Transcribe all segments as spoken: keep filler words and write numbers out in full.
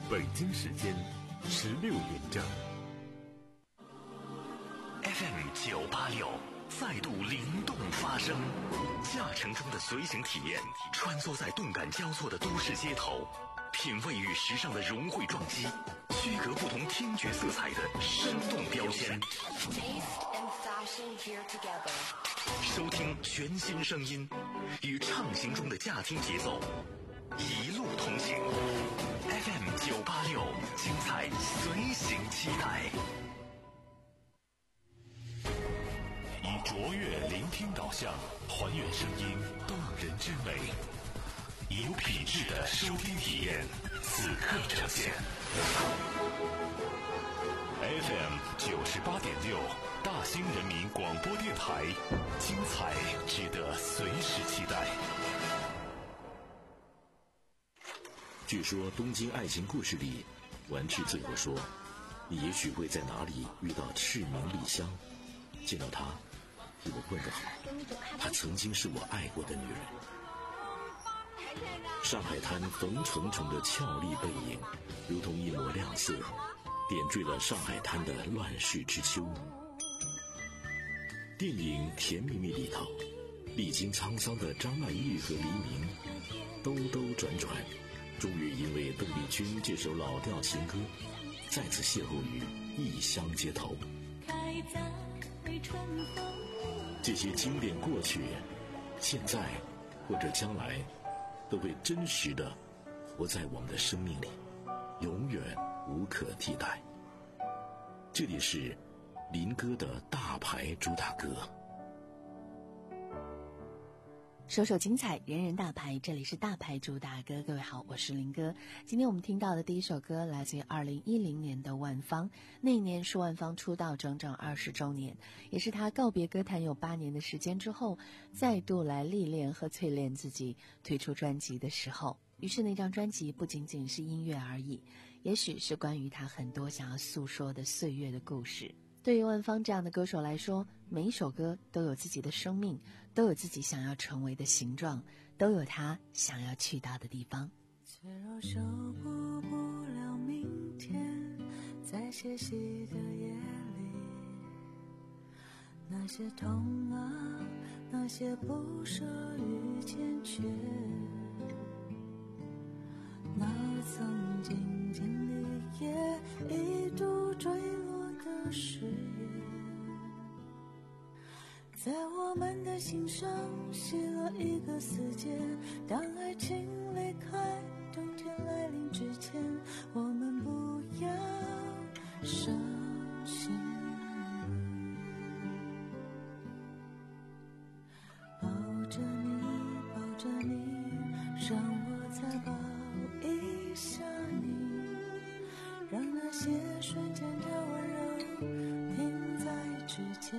北京时间十六点整。 F M 九八六再度灵动发声，驾乘中的随行体验，穿梭在动感交错的都市街头，品味与时尚的融汇撞击，区隔不同听觉色彩的生动标签。收听全新声音，与畅行中的驾听节奏，一路同行。F M 九八六，精彩随行期待。以卓越聆听导向，还原声音动人之美，以有品质的收听体验，此刻呈现。F M 九十八点六，大兴人民广播电台，精彩值得随时期待。 据说东京爱情故事里，丸治最后说，你也许会在哪里遇到赤名莉香，见到她替我问个好，她曾经是我爱过的女人。上海滩冯重重的俏丽背影，如同一抹亮色，点缀了上海滩的乱世之秋。电影《甜蜜蜜》里头，历经沧桑的张曼玉和黎明兜兜转转，终于因为邓丽君这首老调情歌，再次邂逅于异乡街头。这些经典过去，现在或者将来，都会真实的活在我们的生命里，永远无可替代。这里是林哥的大牌主打歌。 首首精彩，人人大牌，这里是大牌主打歌。各位好，我是林哥。今天我们听到的第一首歌来自于二零一零年的万芳，那一年是万芳出道整整二十周年，也是她告别歌坛有八年的时间之后，再度来历练和淬炼自己，推出专辑的时候。于是那张专辑不仅仅是音乐而已，也许是关于她很多想要诉说的岁月的故事。对于万芳这样的歌手来说，每一首歌都有自己的生命，都有自己想要成为的形状，都有他想要去到的地方。 脆弱守护不了明天，在歇息的夜里，那些痛啊，那些不舍与坚决，那曾经经历也一度坠落的誓言，在我们的心上写了一个死结。当爱情离开，冬天来临之前，我们不要伤心。抱着你，抱着你，让我再抱一下你，让那些瞬间的温柔停在指尖，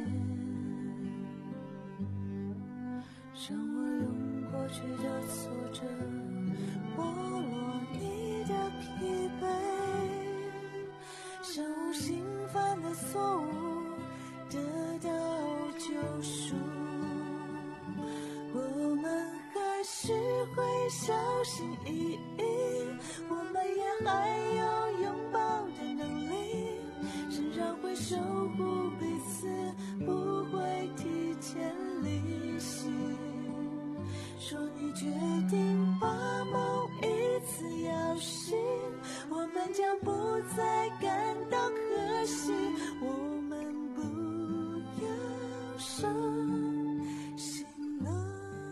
让我用过去的挫折剥落你的疲惫，像无心犯的错误得到救赎。我们还是会小心翼翼，我们也还有拥抱的能力，甚至会守护彼此，不会提前离席。说你决定把某一次摇醒，我们将不再感到可惜，我们不要伤心了。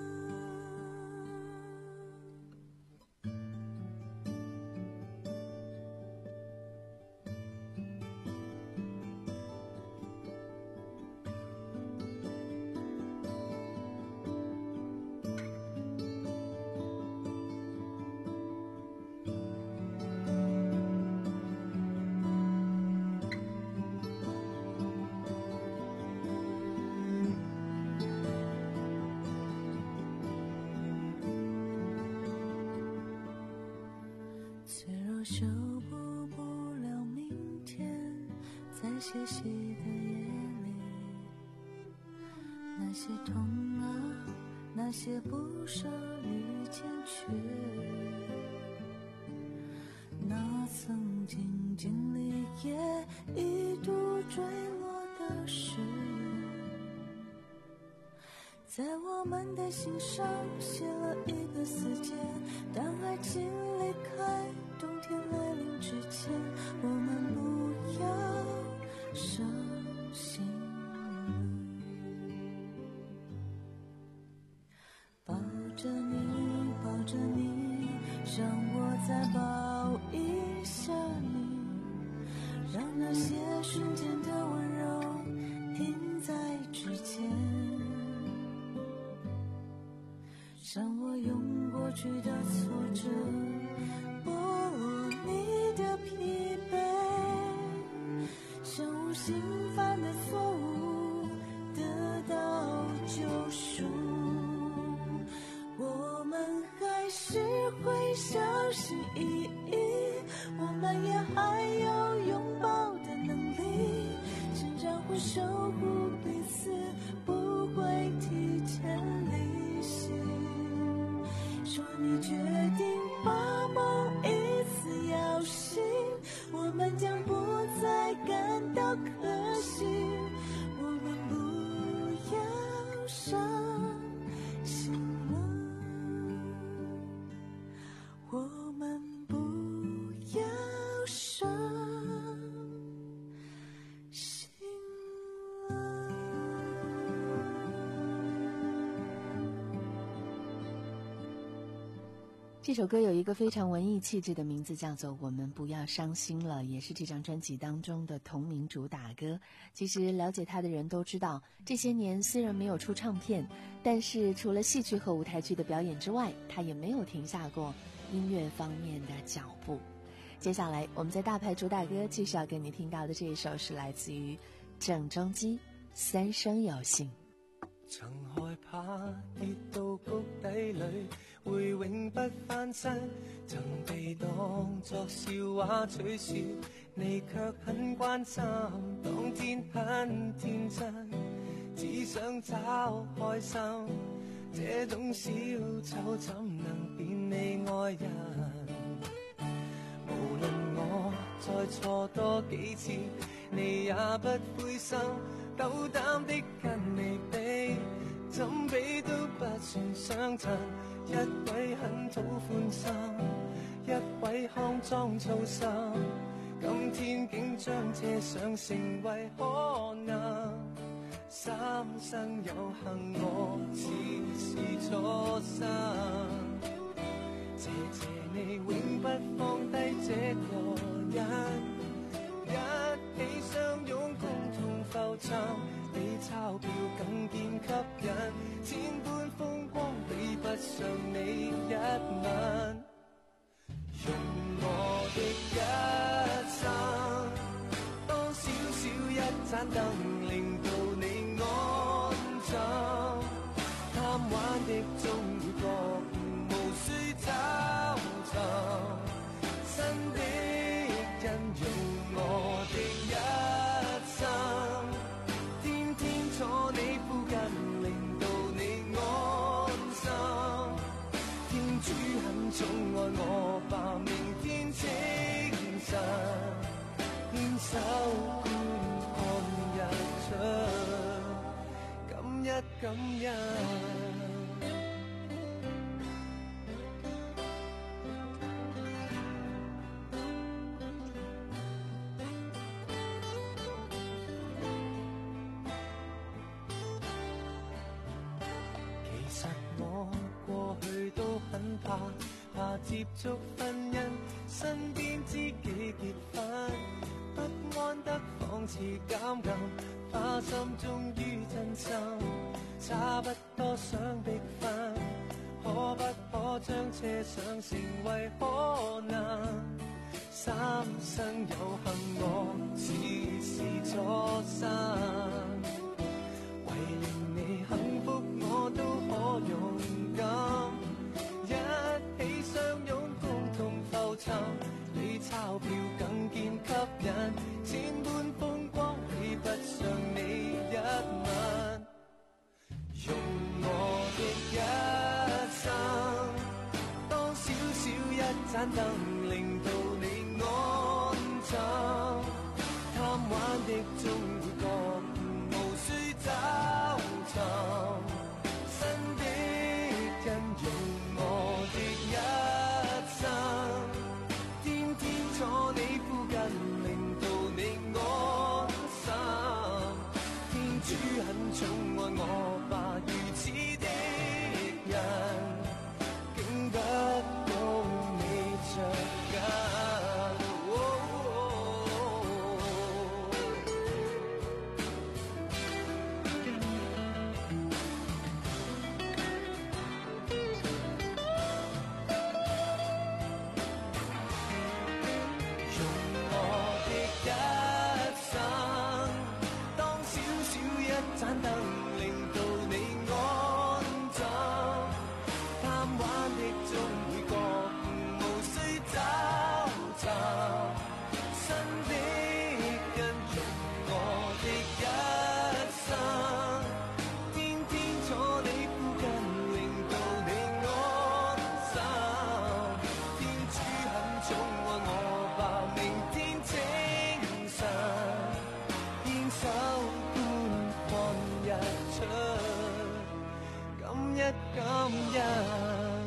守护不了明天，在歇息的夜里，那些痛啊，那些不舍与坚决，那曾也一度坠落的誓言，在我们的心上写了一个死结。当爱情离开，冬天来临之前，我们不要伤心了。抱着你，抱着你，让我再抱一下你，让那些瞬间的温柔停在指尖，让我用过去的挫折剥落你的疲惫，像无心犯的错误得到救赎。我们还是会小心翼翼，我们也还有拥抱的能力，甚至会守护彼此，不会提前离席。说你决定把某一次摇醒，我们将不再感到可惜，我们不要伤心了，我们不要伤心了。 这首歌有一个非常文艺气质的名字，叫做《我们不要伤心了》，也是这张专辑当中的同名主打歌。其实了解他的人都知道，这些年虽然没有出唱片，但是除了戏剧和舞台剧的表演之外，他也没有停下过音乐方面的脚步。接下来我们在大牌主打歌继续要跟你听到的这一首是来自于郑中基《三生有幸》。 曾害怕跌到谷底里會永不翻身，曾被當作笑話取笑，你卻很關心，當天很天真，只想找開心，這種小丑怎能變你愛人？無論我再錯多幾次，你也不灰心，斗膽的跟你比，怎比都不算相襯。一位很討歡心，一位康莊粗心，今天竟將這想成為可能。三生有幸，我似是初生。謝謝你永不放低這個人，一起相擁共同浮沉，比鈔票更見吸引，千般風光比不上你一吻。用我的一生，當小小一盞燈，令到你安枕，貪玩的終會覺悟，無需找尋新的人。用我的一生，天天坐你附近，令到你安心。天主很寵愛我吧，明天清晨牽手觀看日出，感一感恩。怕接觸婚姻，身邊知己結婚，不安得仿似監禁，花心終於真心，差不多想逼婚，可不可將這想成為可能？三生有幸，我似是初生，為令你幸福，我都可勇敢。一起相擁共同浮沉，比鈔票更見吸引，千般風光比不上你一吻。用我的一生，當小小一盞燈，令到你安枕， 感人。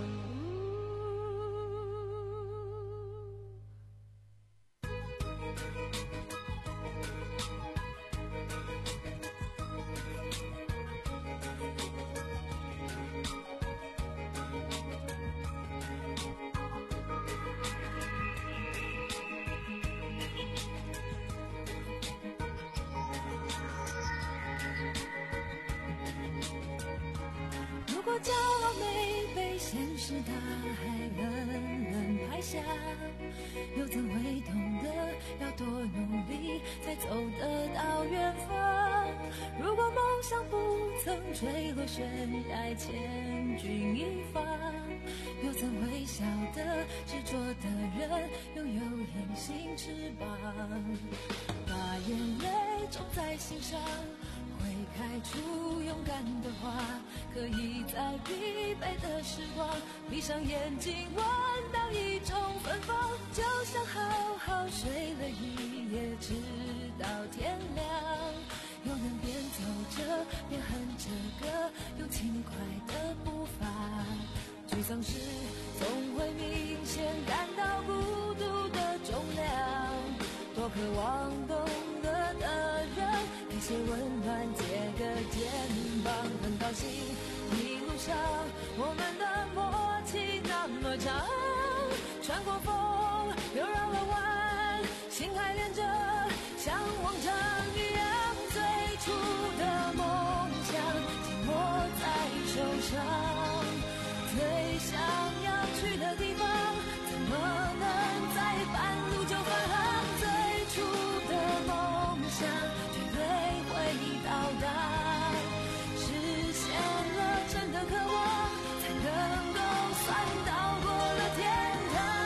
如果骄傲没被现实大海冷冷拍下，又怎会懂得要多努力才走得到远方？如果梦想不曾坠落悬崖千钧一发，又怎会晓得执着的人拥有隐形翅膀？把眼泪种在心上，会开出勇敢的花，可以在疲惫的时光闭上眼睛闻到一种芬芳，就像好好睡了一夜直到天亮，又能边走着边哼着歌，用轻快的步伐。沮丧时总会明显感到孤独的重量，多渴望懂得的人给些温暖，借个肩膀。很高兴一路上我们的默契那么长，穿过风又绕了弯，心还连着像往常一样，最初的梦想紧握在手上，最想要去的地方怎么能在半路就返航？最初的梦想绝对会到达，实现了真的渴望，才能够算到过了天堂。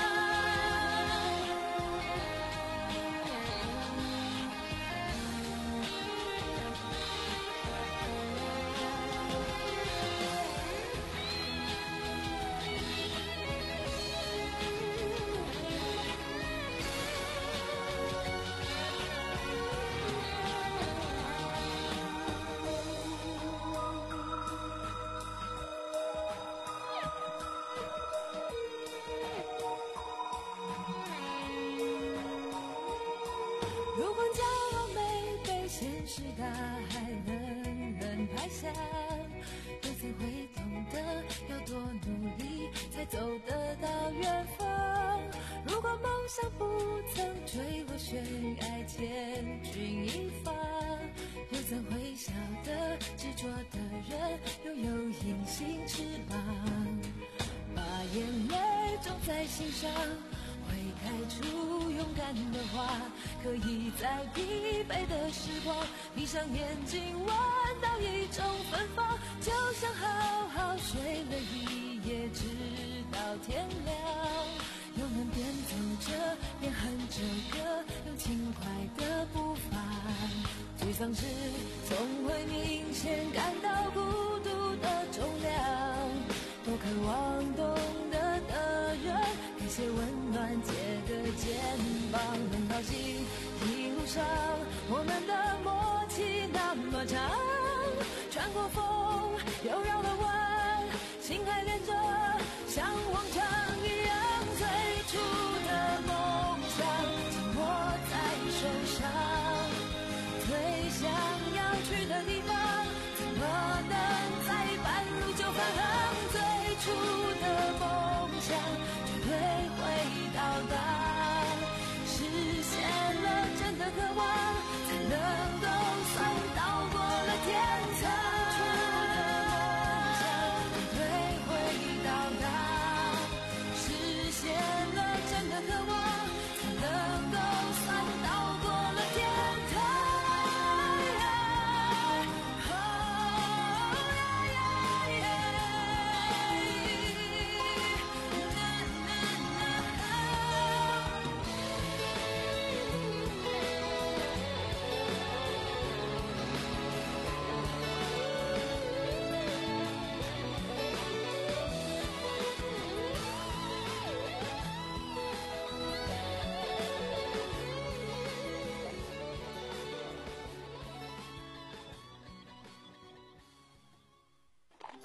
如果骄傲没被现实大海冷冷拍下，又怎会懂得要多努力才走得到远方？如果梦想不曾坠落悬崖千钧一发，又怎会晓得执着的人拥有隐形翅膀？把眼泪种在心上，会开出勇敢的花，可以在疲惫的时光闭上眼睛闻到一种芬芳，就像好好睡了一夜直到天亮，又能边走着边哼着歌，用轻快的步伐。沮丧时总会明显感到孤独的重量，多渴望懂得的人给些温暖，借个肩膀。很高兴一路上我们的默契那么长，穿过风又绕了弯，心还连着像往常一样，最初的梦想紧握在手上，最想要去的地方怎么能在半路就返航？最初的梦想绝对会到达，实现了真的渴望，才能够算到过了天堂。最初的梦想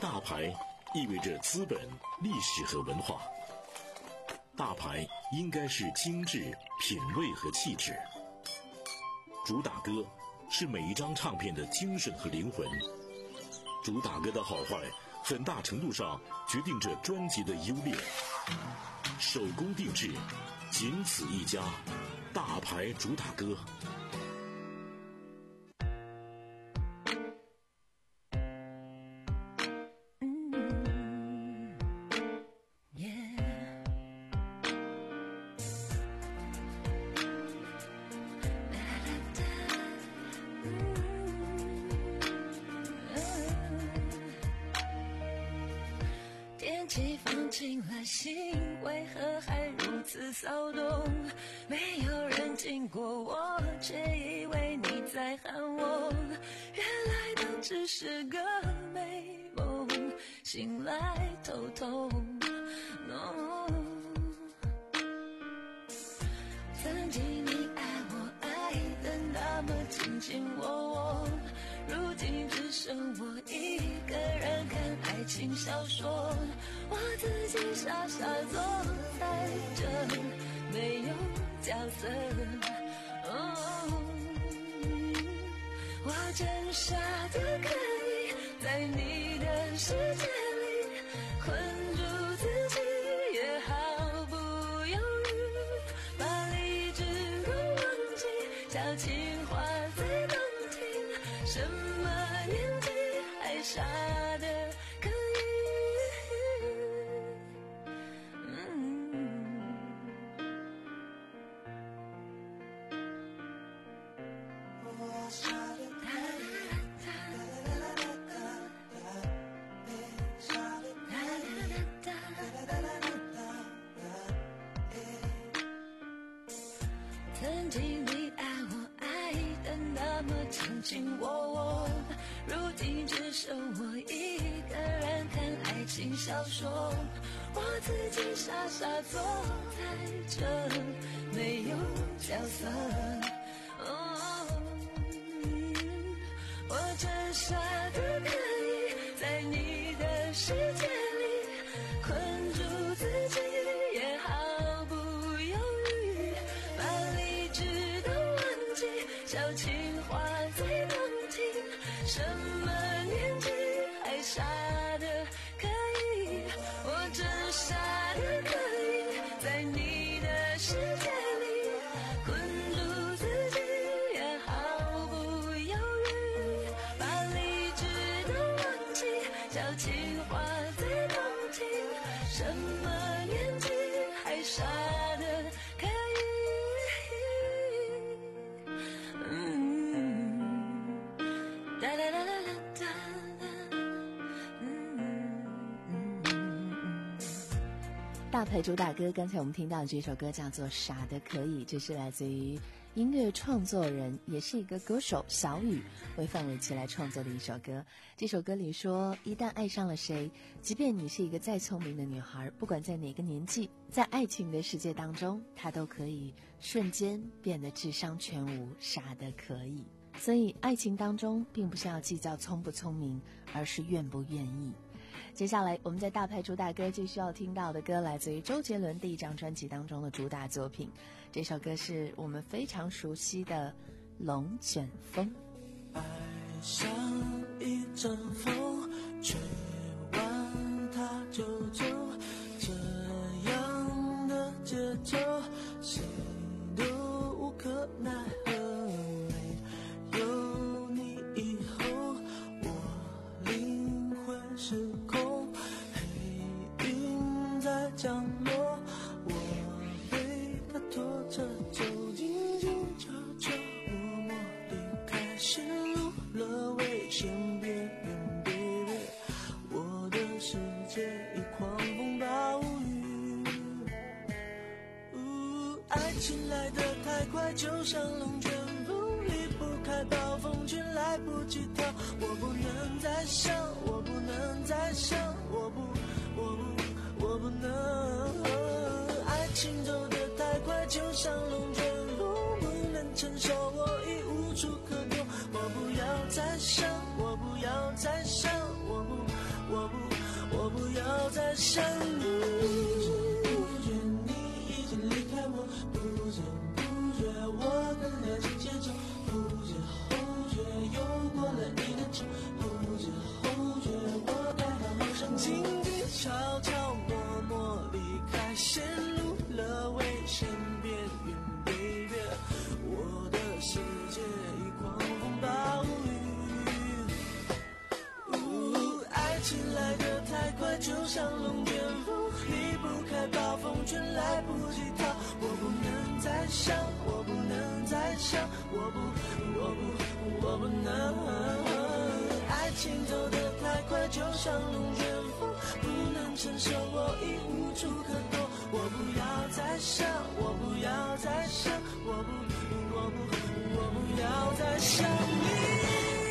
大牌意味着资本、历史和文化。大牌应该是精致、品味和气质。主打歌是每一张唱片的精神和灵魂。主打歌的好坏，很大程度上决定着专辑的优劣。手工定制，仅此一家，大牌主打歌。 天气放晴了，心为何还如此骚动？没有人经过我，却以为你在喊我。原来都只是个美梦，醒来头痛。No， 曾经你爱我爱得那么卿卿我我，如今只剩我一个人看爱情小说。我自己傻傻坐在这，没有角色。哦，我真傻的可以在你的世界里困住自己，也毫不犹豫把理智都忘记，小情话最动听，什么年纪还傻的可以。曾经你爱我爱得那么卿卿我我，如今只剩我一个人看爱情小说。我自己傻傻坐在这，没有角色。哦，我真傻的可以在你的世界里困住自己，也毫不犹豫把理智都忘记，小情话最动听，什么年纪还傻的可以，我真傻的可以在你的世界里困住自己，也毫不犹豫把理智都忘记，小情话最动听，什么年纪还傻的可以。嗯，哒哒哒哒哒哒，嗯。 大牌主打歌，刚才我们听到的这首歌叫做《傻的可以》，这是来自于音乐创作人，也是一个歌手小雨为范玮琪来创作的一首歌。这首歌里说，一旦爱上了谁，即便你是一个再聪明的女孩，不管在哪个年纪，在爱情的世界当中，她都可以瞬间变得智商全无，傻的可以。所以爱情当中并不是要计较聪不聪明，而是愿不愿意。接下来我们在大牌主打歌最需要听到的歌，来自于周杰伦第一张专辑当中的主打作品，这首歌是我们非常熟悉的《龙卷风》。 爱像一阵风，吹完它就走，这样的节奏谁都无可奈何。没有你以后，我灵魂失控，黑云在降落，我被它拖着走，静静悄悄默默离开，陷入了危险边缘，别别，我的世界已狂风暴雨。呜，爱情来得太快，就像龙卷风，离不开暴风圈，来不及逃。我不能再想，我不能再想，我不，我不，我不能。爱情走得太快，就像龙卷风，不能承受，我已无处可躲。我不要再想，我不要再想，我不，我不。 在想你。不知你已经离开我，不知不觉我跟了着节奏，不知后觉又过了一个秋，不知后觉我该好好生活。静静悄悄默默离开，陷入了危险边缘，北越我的世界已狂风暴雨。爱情来得太快，就像龙卷风，离不开暴风圈，来不及逃。我不能再想，我不能再想，我不，我不，我不能。爱情走得太快，就像龙卷风，不能承受，我已无处可躲。我不要再想，我不要再想，我不，我不，我不要再想你。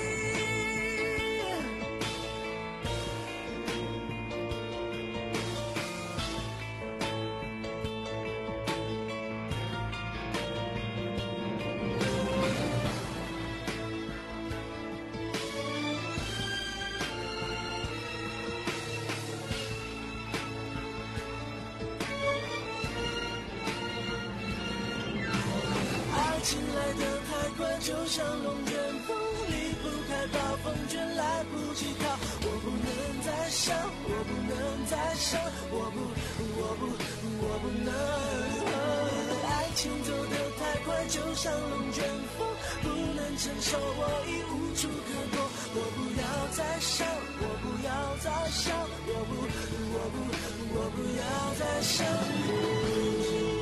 爱情来得太快，就像龙卷风，离不开暴风圈，来不及逃。我不能再想，我不能再想，我不，我不，我不能。爱情走得太快，就像龙卷风，不能承受，我已无处可躲。我不要再想，我不要再想，我不，我不，我不要再想你。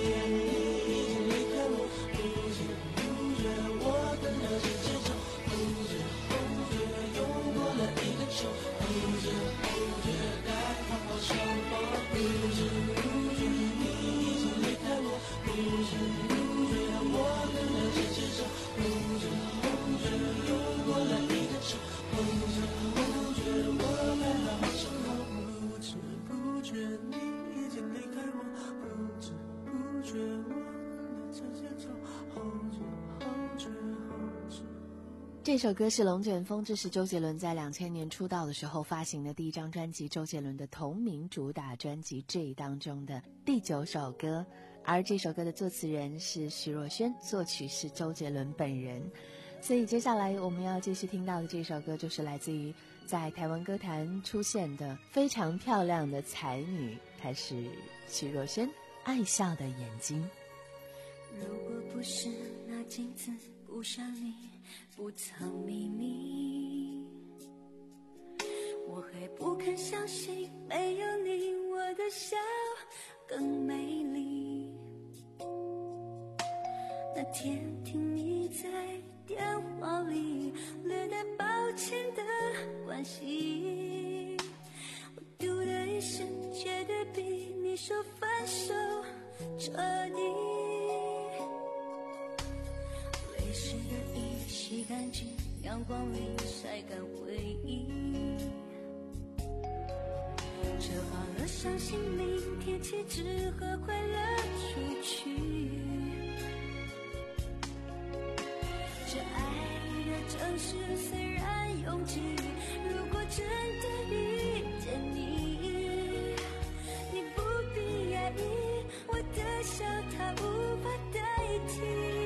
这首歌是《龙卷风》，这是周杰伦在两千年出道的时候发行的第一张专辑，周杰伦的同名主打专辑 J 当中的第九首歌。而这首歌的作词人是徐若瑄，作曲是周杰伦本人。所以接下来我们要继续听到的这首歌，就是来自于在台湾歌坛出现的非常漂亮的才女，她是徐若瑄，《爱笑的眼睛》。 如果不是那镜子不像你不藏秘密，我还不肯相信没有你我的笑更美丽。那天听你在电话里略带抱歉的关心，我嘟的一声觉得比你说分手彻底。泪湿的衣洗干净，阳光里晒干回忆，折好了相信明天起只和快乐出去。这爱的城市虽然拥挤，如果真的遇见你，你不必压抑，我的笑它无法代替。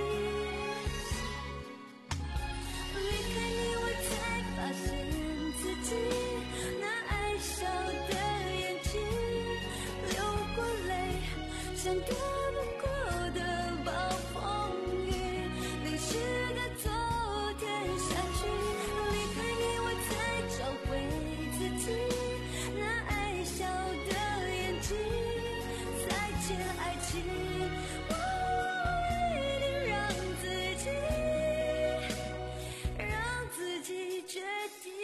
离开你我才发现自己那爱笑的眼睛，流过泪像躲不过的暴风雨，淋湿的昨天下去。离开你我才找回自己那爱笑的眼睛，再见爱情，我一定让自己让自己决定。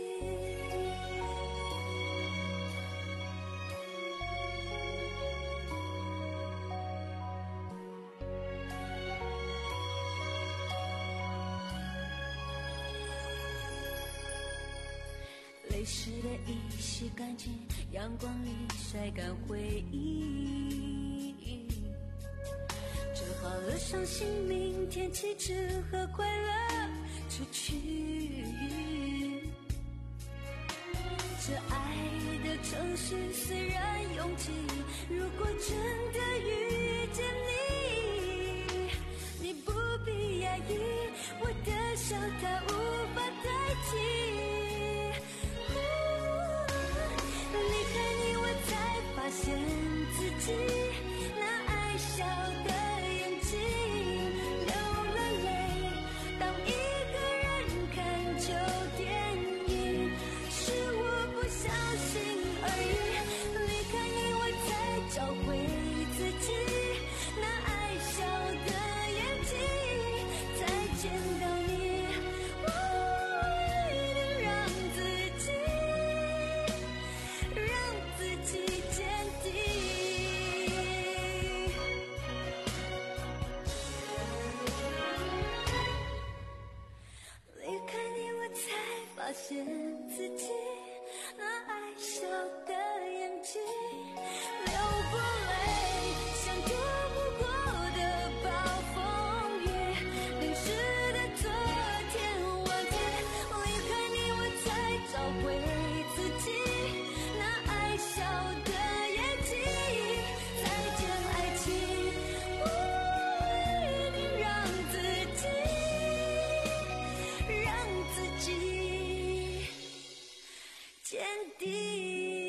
泪湿的衣洗干净，阳光里晒干回忆，折好了伤心明天起只和快乐出去。 这爱的城市虽然拥挤，如果真的遇见你，你不必压抑，我的笑它无法代替。离开你，我才发现自己那爱笑的眼睛流了泪。当一个人看旧电影，是我不小心而已。离开你，我才找回自己那爱笑的眼睛。再见到你，我一定让自己让自己坚定。离开你，我才发现自己那爱笑的眼睛流过泪，像躲不过的暴风雨，淋湿的昨天忘记。离开你，我才找回自己那爱笑的眼睛。再见爱情，我一定让自己让自己坚定。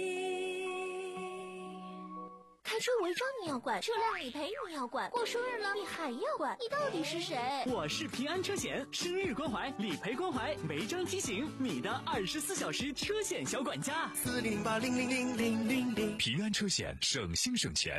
开车违章你要管，车辆理赔你要管，过生日了你还要管，你到底是谁？ 我是平安车险，生日关怀、理赔关怀、违章提醒，你的二十四小时车险小管家。 四零零八零零零零零零。 平安车险，省心省钱。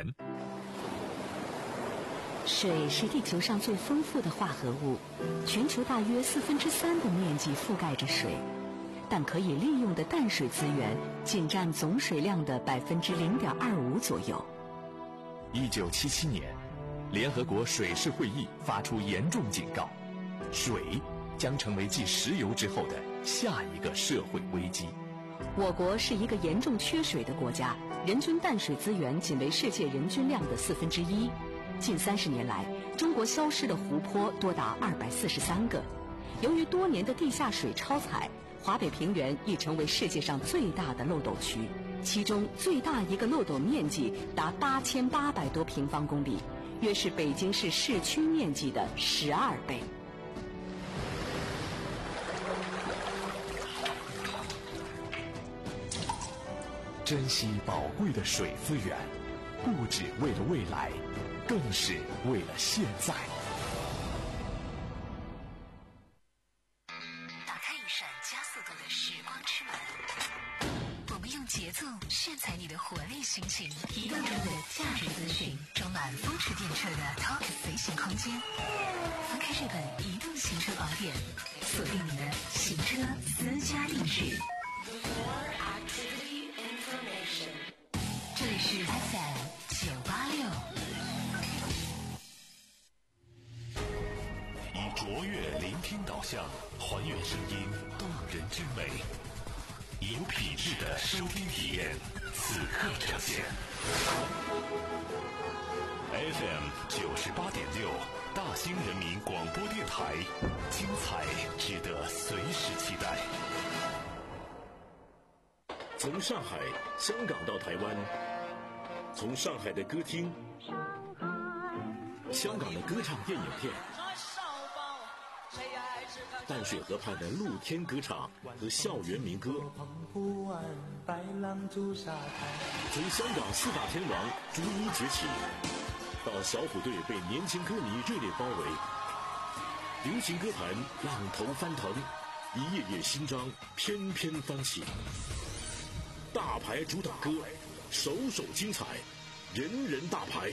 水是地球上最丰富的化合物，全球大约四分之三的面积覆盖着水，但可以利用的淡水资源仅占总水量的百分之零点二五左右。 一九七七年，联合国水事会议发出严重警告，水将成为继石油之后的下一个社会危机。 我国是一个严重缺水的国家，人均淡水资源仅为世界人均量的四分之一。近三十年来，中国消失的湖泊多达二百四十三个。由于多年的地下水超采，华北平原已成为世界上最大的漏斗区，其中最大一个漏斗面积达八千八百多平方公里，约是北京市市区面积的十二倍。 珍惜宝贵的水资源，不只为了未来，更是为了现在。 打开一扇加速度的时光之门，我们用节奏炫彩你的活力心情，移动中的价值资讯，充满风驰电掣的 Talk 随行空间。翻开这本移动行车宝典，锁定你的行车私家定制。这里是 F M 九八六。 以卓越聆听导向，还原声音动人之美，有品质的收听体验，此刻呈现。F M 九十八点六，大兴人民广播电台，精彩值得随时期待。 从上海、香港到台湾，从上海的歌厅、香港的歌唱电影片，淡水河畔的露天歌唱和校园民歌，从香港四大天王逐一崛起，到小虎队被年轻歌迷热烈包围，流行歌坛浪头翻腾，一页页新章翩翩翻起。大牌主打歌，首首精彩，人人大牌。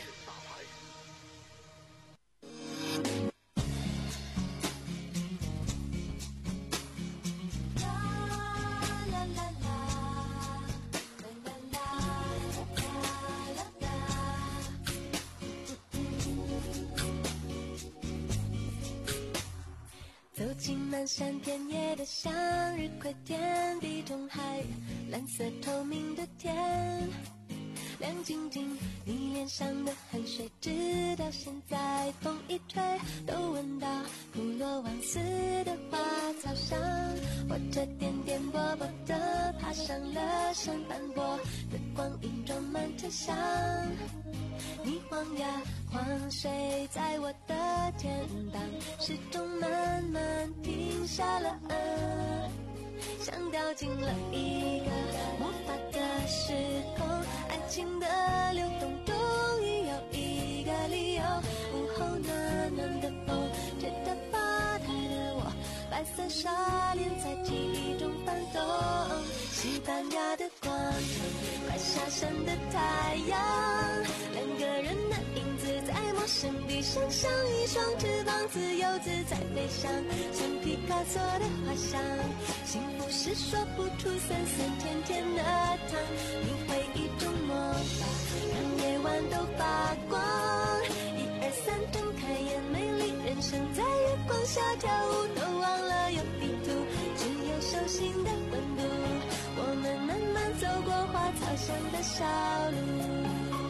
走进漫山遍野的向日葵田，地中海蓝色透明的天，亮晶晶，你脸上的汗水，直到现在风一吹都闻到普罗旺斯的花草香。我这颠颠簸簸地爬上了山斑驳的光影装满车厢，你晃呀晃，睡在我的天堂，时钟慢慢停下了，嗯，像掉进了一个魔法的时空，爱情的流动终于有一个理由。午后暖暖的风吹着吧台的我，白色纱帘在记忆中翻动，西班牙的广场，快下山的太阳，两个人的影子在陌生地上，像一双翅膀自由自在飞翔，像皮卡索的画像，幸福是说不出酸酸甜甜的糖，你回忆中魔法让夜晚都发光，一二三睁开眼，美丽人生在月光下跳舞，都忘了有地图，只有手心的温度，我们慢慢走过花草香的小路。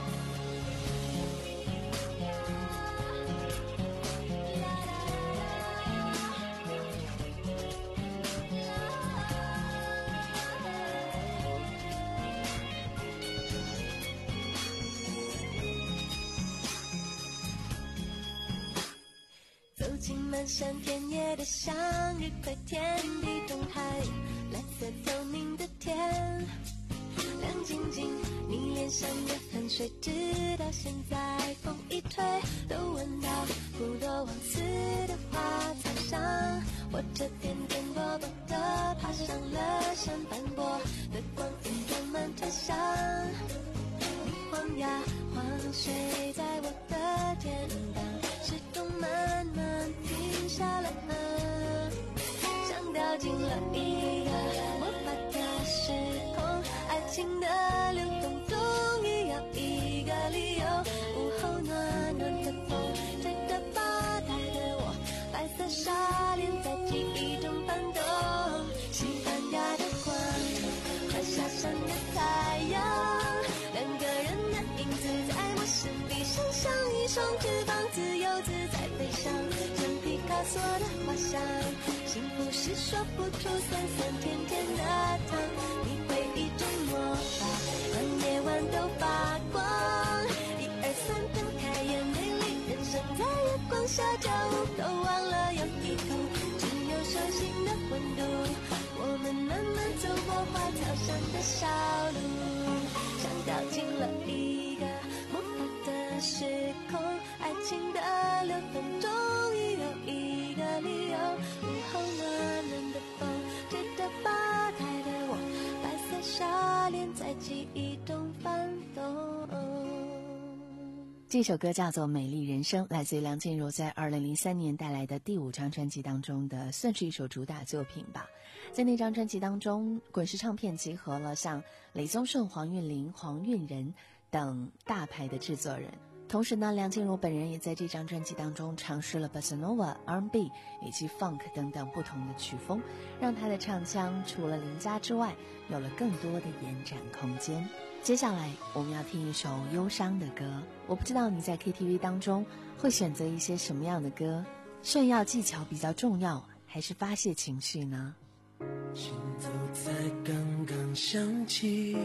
走进漫山遍野的向日葵田地中海，蓝色透明的天亮晶晶，你脸上的汗水直到现在风一吹都闻到普罗旺斯的花草香，我这颠颠簸簸的爬上了山斑驳的光影装满车厢，你晃呀晃，睡在我的天堂，时钟慢慢停下了，像掉进了一个魔法的时空，爱情的流动终于有一个理由。午后暖暖的风吹着吧台的我，白色纱帘在记忆中翻动，西班牙的广场，快下山的太阳，两个人的影子在陌生地上，像一双翅膀自由自在飞翔，像皮卡索的画像，幸福是说不出酸酸甜甜的糖，你回忆中魔法让夜晚都发光，一二三睁开眼，美丽人生在月光下跳舞，都忘了有地图，只有手心的温度，我们慢慢走过花草香的小路，像掉进了一个魔法的时空，爱情的流动终于有一个理由。午后暖暖的风吹着吧台的我，白色纱帘在记忆中翻动。 这首歌叫做《美丽人生》，来自于梁静茹在二零零三年带来的第五张专辑当中的，算是一首主打作品吧。在那张专辑当中，滚石唱片集合了像雷宗盛、黄韵玲、黄韵仁等大牌的制作人。同时呢，梁静茹本人也在这张专辑当中尝试了 Bossa Nova、R and B 以及 Funk 等等不同的曲风，让她的唱腔除了邻家之外，有了更多的延展空间。接下来我们要听一首忧伤的歌，我不知道你在 K T V 当中会选择一些什么样的歌，炫耀技巧比较重要，还是发泄情绪呢？ 前奏才刚刚响起，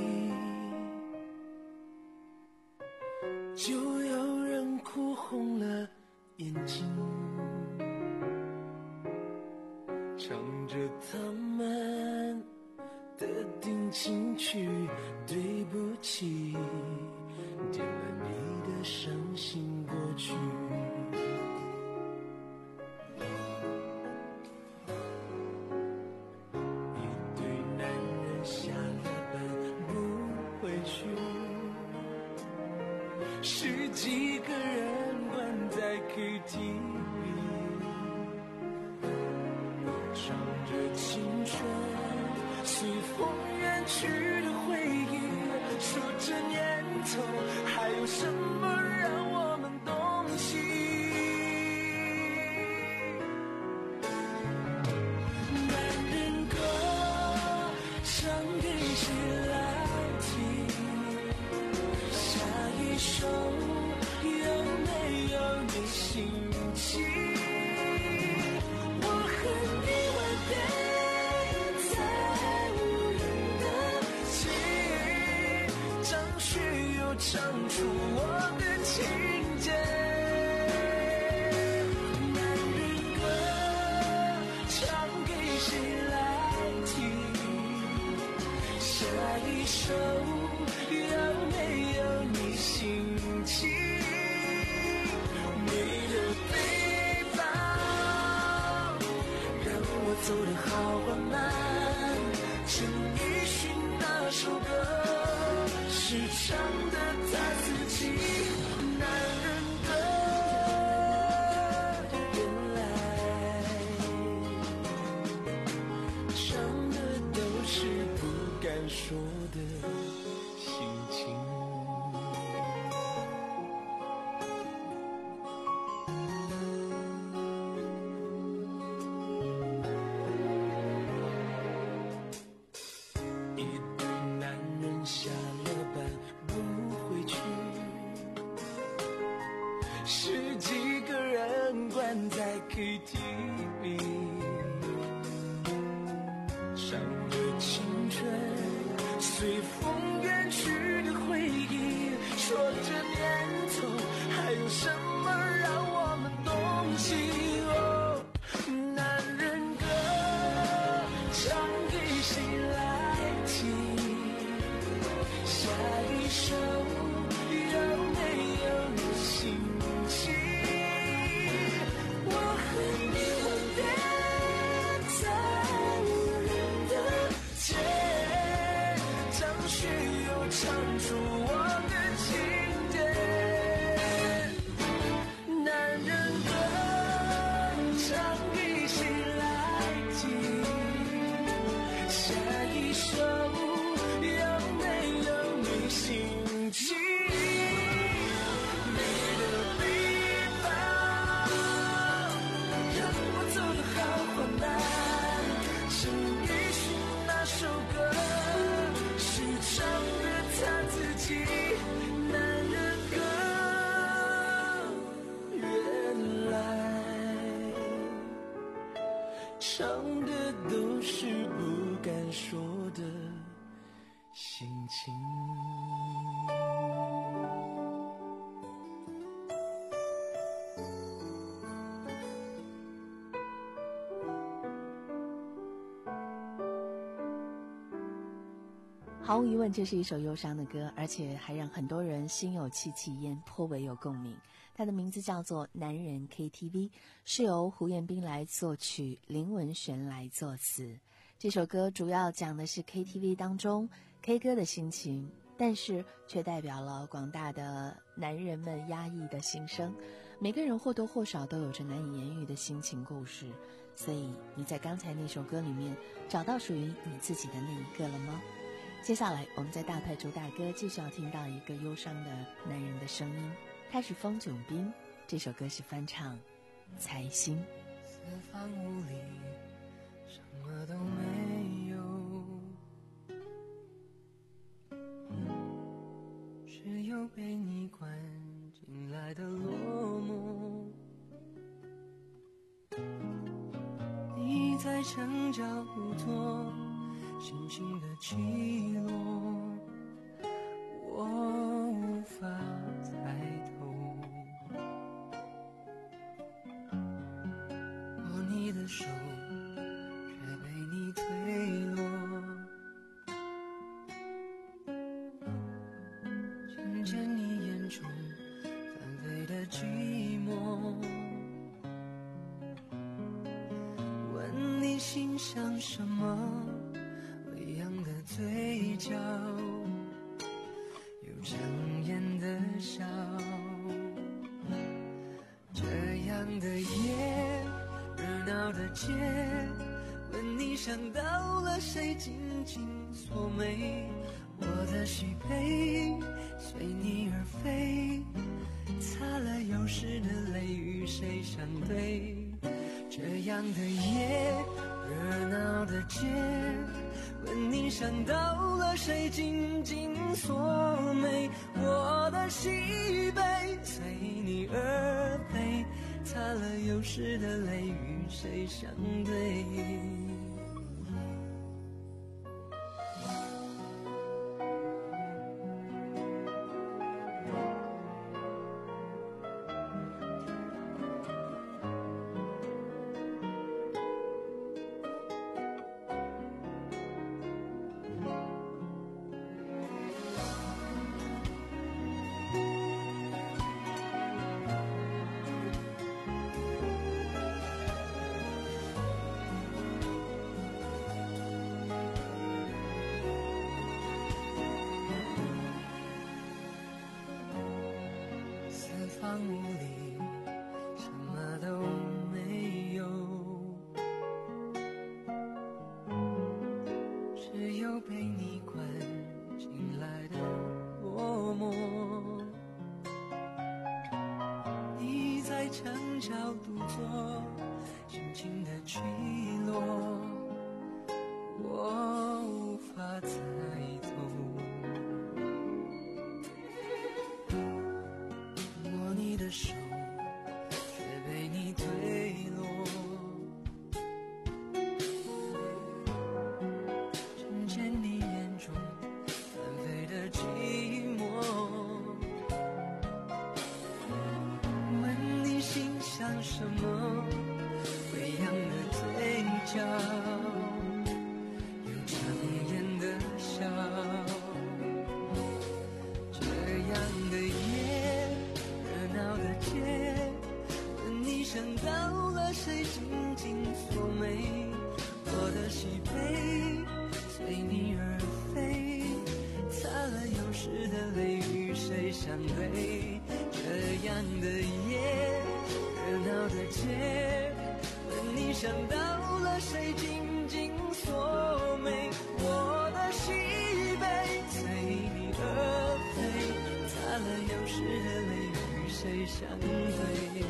就有人哭红了眼睛，唱着他们的定情曲，对不起，点了你的伤心过去。一对男人下了班不回去，十几个人关在 K T V， 唱着青春随风远去的回忆，数着年头，还有什么让我们动情？男人歌唱给谁来听？下一首有没有你心情？我和你吻别在无人的首，有没有你心情？你的背包让我走得好缓慢，陈奕迅那首歌是唱的他自己。男人歌，原来唱的都是不敢说的心情。一对男人下了班不回去，十几个人关在 K T V， 唱着青春随风远去的回忆，说着年头还有什么让我们动情。哦，男人歌唱给谁来听？下一首有没有你心情？我和你吻别在无人的街，张学友唱出我的情节。男人歌唱给谁来听？下一首有没有你心情？你的背包让我走得好缓慢，陈奕迅那首歌是唱的他自己。男人歌，原来唱的都是不敢说的心情。 毫无疑问，这是一首忧伤的歌，而且还让很多人心有戚戚焉，颇为有共鸣。它的名字叫做《男人 K T V》，是由胡彦斌来作曲，林文璇来作词。这首歌主要讲的是 K T V 当中 K 歌的心情，但是却代表了广大的男人们压抑的心声。每个人或多或少都有着难以言喻的心情故事，所以你在刚才那首歌里面找到属于你自己的那一个了吗？接下来我们在大牌主打歌继续要听到一个忧伤的男人的声音，他是风炯斌，这首歌是翻唱财星。 四方无里什么都没有，只有被你关进来的落寞。你在城角无措，心情的起落，我无法猜透。握你的手，却被你推落。听见你眼中翻飞的寂寞，问你心想什么？微扬的嘴角，有强颜的笑。这样的夜，热闹的街，问你想到了谁，紧紧锁眉。我的喜悲随你而飞，擦了有时的泪，与谁相对？这样的夜，热闹的街，问你想到了谁，紧紧锁眉。我的喜悲随你而飞，擦了有时的泪，与谁相对？ 荒芜里什么都没有，只有被你关进来的落寞。你在墙角独坐，轻轻地坠落，我无法猜透。握你的手，却被你推落，听见你眼中纷飞的寂寞，问你心想什么，微扬的嘴角，有强颜的笑。这样的夜，热闹的街，问你想到了谁，紧紧锁眉，我的喜悲随你而飞，擦了有时的泪与谁相对。这样的夜，热闹的街，问你想到了谁，紧紧锁眉，我的喜悲随你而飞，擦了有时的泪与谁相对。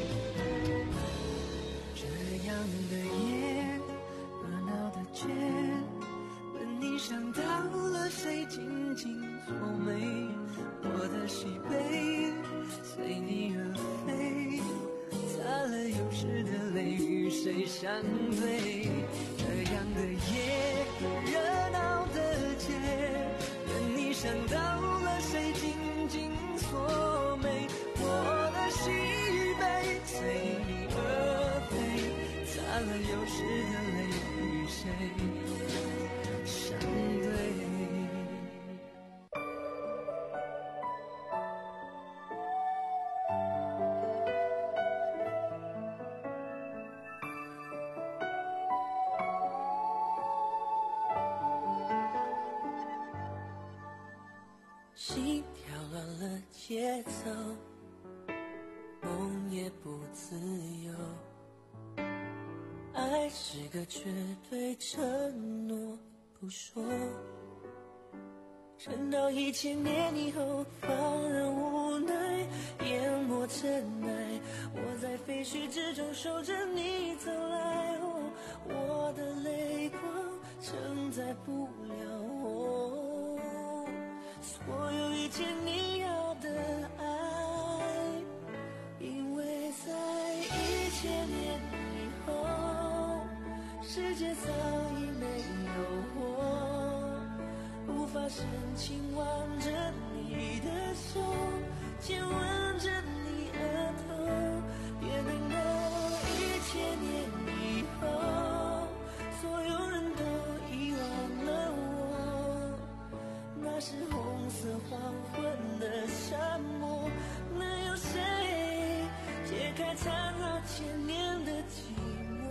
这样的夜，热闹的街，问你想到了谁，紧紧锁眉，我的喜悲随你而飞，擦了有时的泪与谁相对。这样的夜，热闹的街，问你想到了谁，紧紧锁眉，我的喜悲随你而飞，擦了有时的泪与谁相对。心跳乱了节奏，梦也不自由，爱是个绝对承诺不说，撑到一千年以后，放任无奈淹没尘埃，我在废墟之中守着你走来，哦，我的泪光承载不了我所有一切你要的爱，因为在一千年以后，世界早已没有我，无法深情挽着你的手，亲吻着你额头，别等到一千年以后，所有人都遗忘了我，那是红色黄昏的沙漠，能有谁解开缠绕千年的寂寞？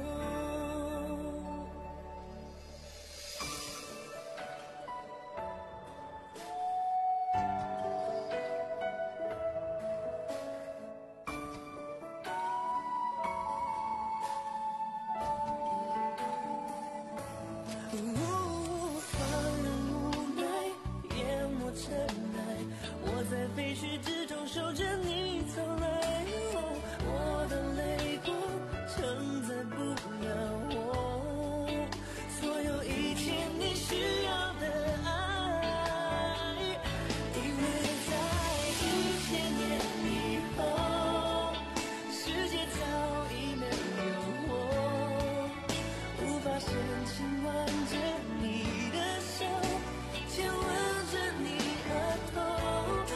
废墟之中守着你走来，哦，我的泪光承载不了我所有一切你需要的爱，因为在一千年以后，世界早已没有我，无法深情挽着你的手，亲吻着你额头，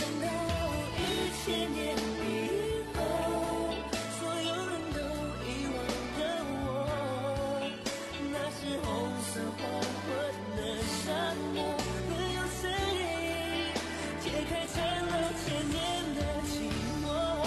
千年以后，所有人都遗忘了我，那是红色黄昏的沙漠，能有谁解开缠绕千年的寂寞？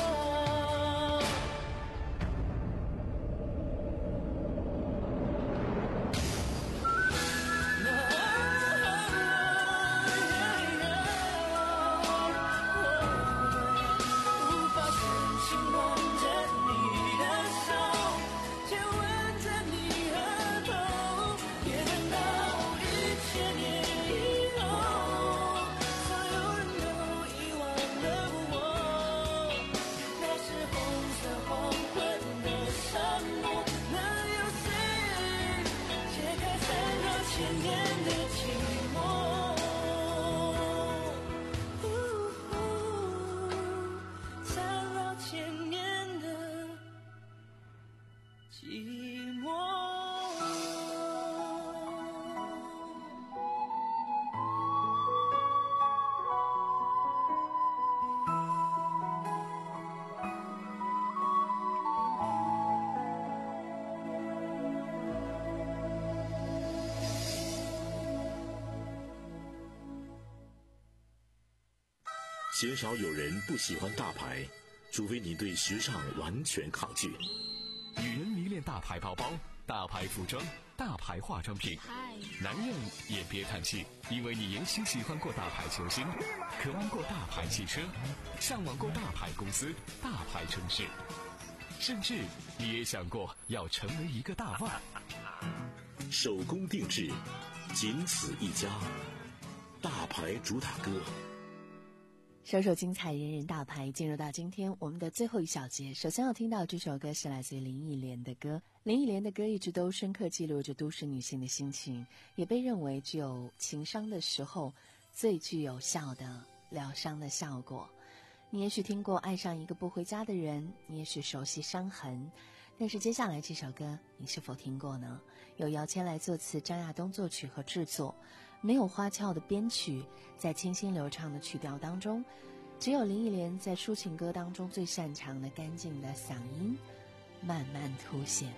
鲜少有人不喜欢大牌，除非你对时尚完全抗拒。 女人迷恋大牌包包、大牌服装、大牌化妆品，男人也别叹气，因为你也许喜欢过大牌球星，渴望过大牌汽车，向往过大牌公司、大牌城市，甚至你也想过要成为一个大腕。 手工定制，仅此一家，大牌主打歌。 首首精彩，人人大牌。进入到今天我们的最后一小节，首先要听到这首歌是来自于林忆莲的歌。林忆莲的歌一直都深刻记录着都市女性的心情，也被认为只有情伤的时候最具有效的疗伤的效果。你也许听过爱上一个不回家的人，你也许熟悉伤痕，但是接下来这首歌你是否听过呢？由姚谦来作词，张亚东作曲和制作，没有花俏的编曲，在清新流畅的曲调当中，只有林忆莲在抒情歌当中最擅长的干净的嗓音慢慢凸显。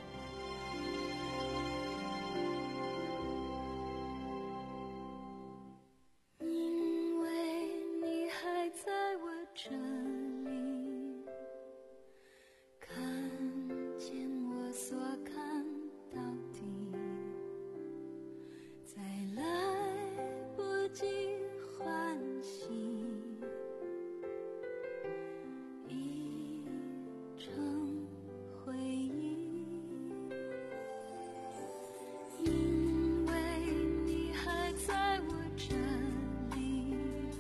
因为你还在我这里，看见我所看到的，再来不及欢喜，已成回忆。因为你还在我这里，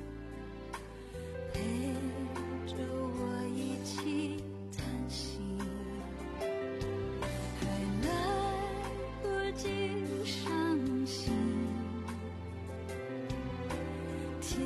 陪着我一起叹息，还来不及伤心，天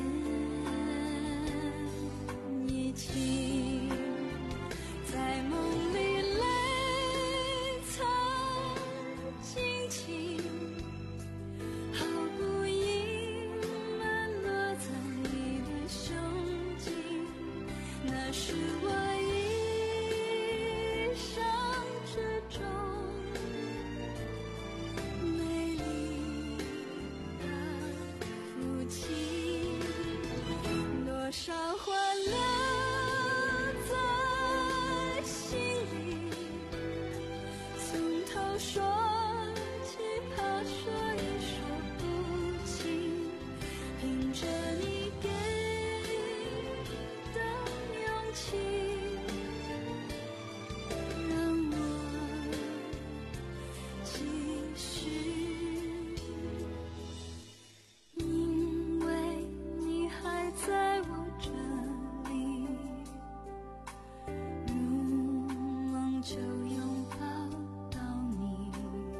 已晴，在梦里泪藏轻轻，毫不隐瞒落在你的胸襟，那是我一生之中美丽的父亲，多少话留在心里，从头说起，怕说也说不清，凭着你给的勇气，让我继续。因为你还在我这里，如梦就拥抱到你，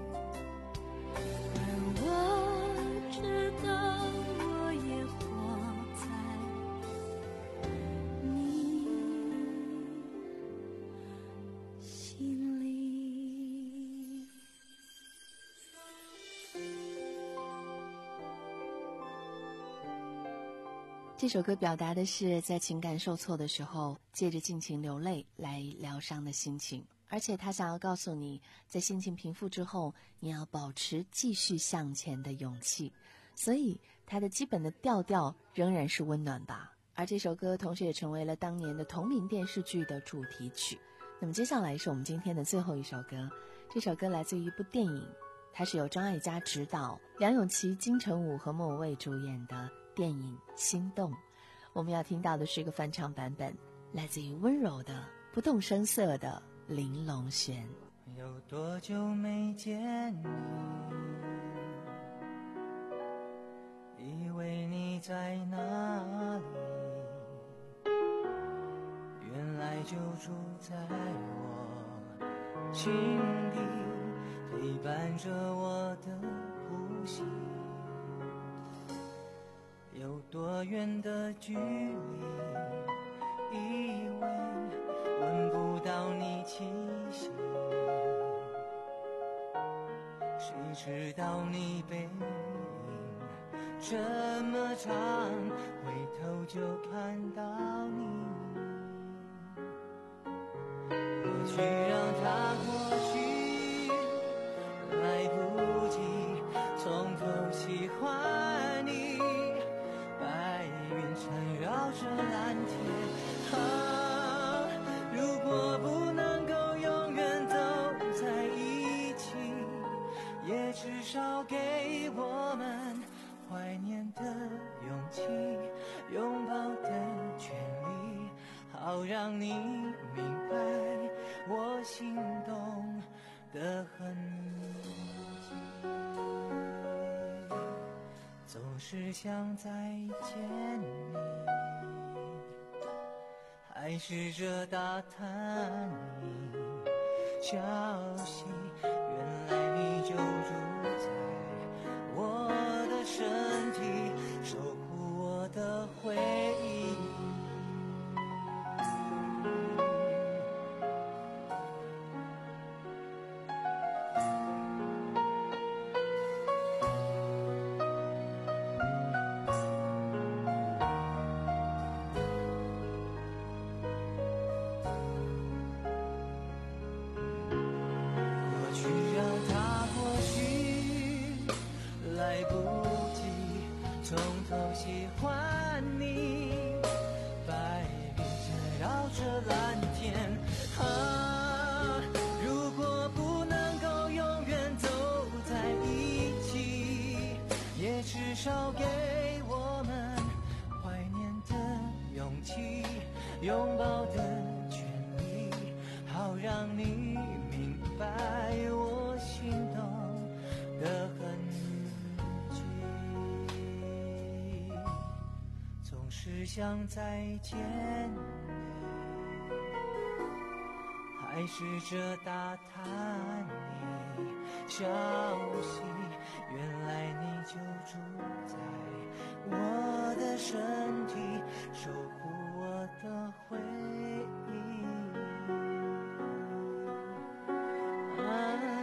而我知道我也活在你心里。 这首歌表达的是在情感受挫的时候，借着尽情流泪来疗伤的心情，而且他想要告诉你，在心情平复之后，你要保持继续向前的勇气。所以它的基本的调调仍然是温暖吧。而这首歌同时也成为了当年的同名电视剧的主题曲。那么接下来是我们今天的最后一首歌，这首歌来自于一部电影，它是由张艾嘉执导，梁咏琪、金城武和莫文蔚主演的电影《心动》。我们要听到的是一个翻唱版本，来自于温柔的不动声色的林隆璇。 有多久没见你，以为你在哪里，原来就住在我心底，陪伴着我的呼吸。有多远的距离，以为闻不到你气息，谁知道你背影这么长，回头就看到你。过去让它过去，来不及从头喜欢你。白云缠绕着蓝天， 至少给我们怀念的勇气，拥抱的权利，好让你明白我心动的痕迹。总是想再见你，还试着打探你消息，原来你就住在我的身体，守护我的回忆。喜欢你，白云缠绕着蓝天啊！如果不能够永远走在一起，也至少给我们怀念的勇气，拥抱的权利，好让你明白我心动的痕迹。总是想再见你，还试着打探你消息，原来你就住在我的身体，守护我的回忆。啊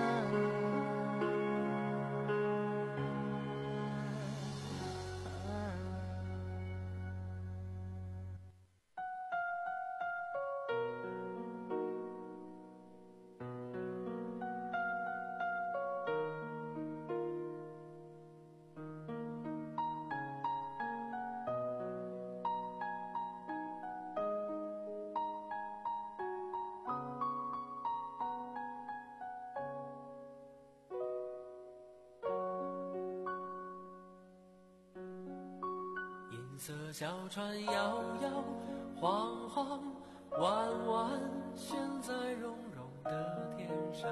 银色小船摇摇晃晃，弯弯悬在绒绒的天上，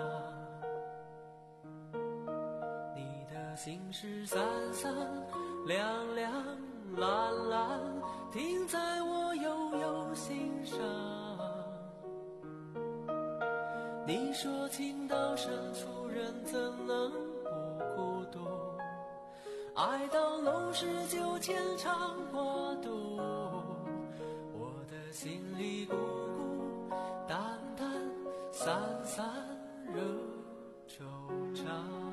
你的心事闪闪亮亮蓝蓝，停在我悠悠心上。你说情到深处人怎能不孤独，爱到浓时就牵肠挂肚，我的心里鼓鼓淡淡散散惹惆怅。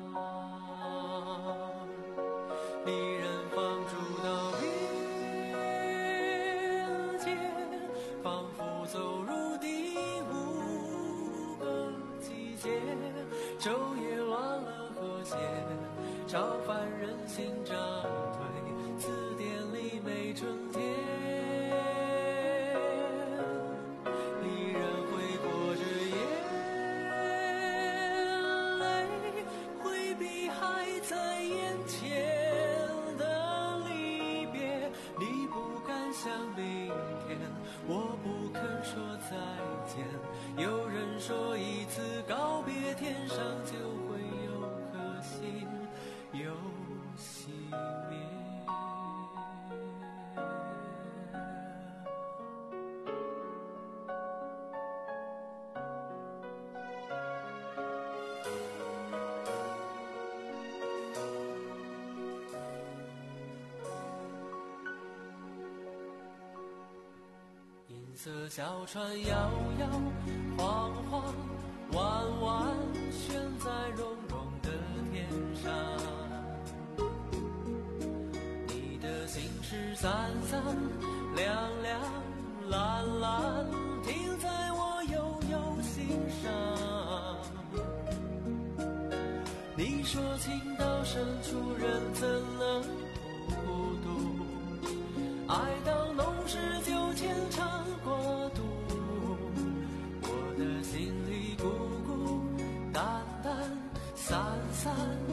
离人放逐到边界，仿佛走入第五个季节，昼夜乱了和谐，超凡人心涨退，字典里没春天。离人挥霍着眼泪，回避还在眼前的离别。你不敢想明天，我不肯说再见。有人说一次告别，天上就会有颗星又熄灭。银色小船摇摇晃晃，弯弯悬在绒绒的天上，你的心事闪闪亮亮蓝蓝，停在我悠悠心上。你说情到深处人怎能不孤独，爱到浓时就牵肠挂肚，我的心里鼓鼓淡淡散散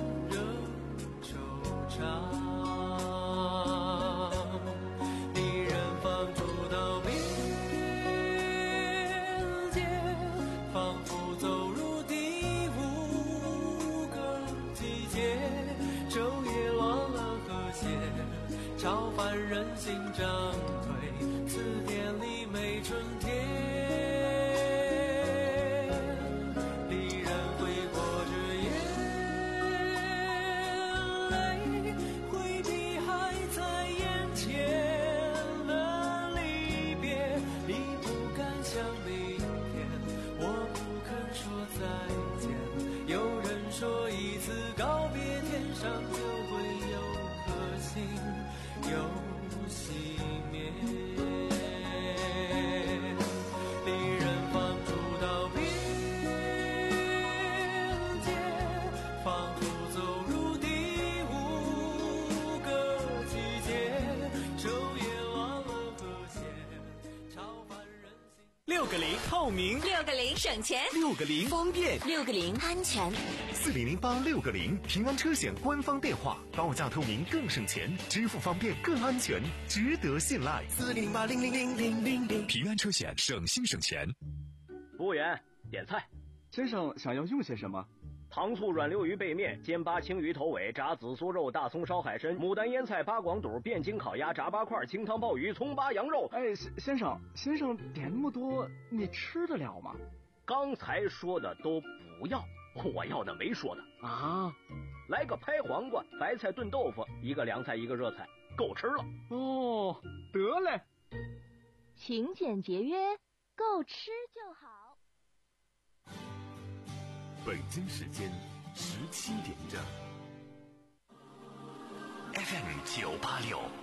透明， 六个零省钱， 六个零方便， 六个零安全。 四零零八六个零，平安车险官方电话，报价透明更省钱，支付方便更安全，值得信赖。 四零零八零零零零零零， 平安车险，省心省钱。 服务员，点菜。 先生想要用些什么？ 糖醋软溜鱼背面、煎八青鱼头尾、炸紫苏肉、大葱烧海参、牡丹腌菜、八广肚、汴京烤鸭、炸八块、清汤鲍鱼、葱八羊肉。 哎，先生，先生点那么多，你吃得了吗？ 刚才说的都不要，我要的没说的啊。 来个拍黄瓜、白菜炖豆腐，一个凉菜一个热菜，够吃了。 哦，得嘞。 勤俭节约，够吃就好。 北京时间十七点整。 F M 九八六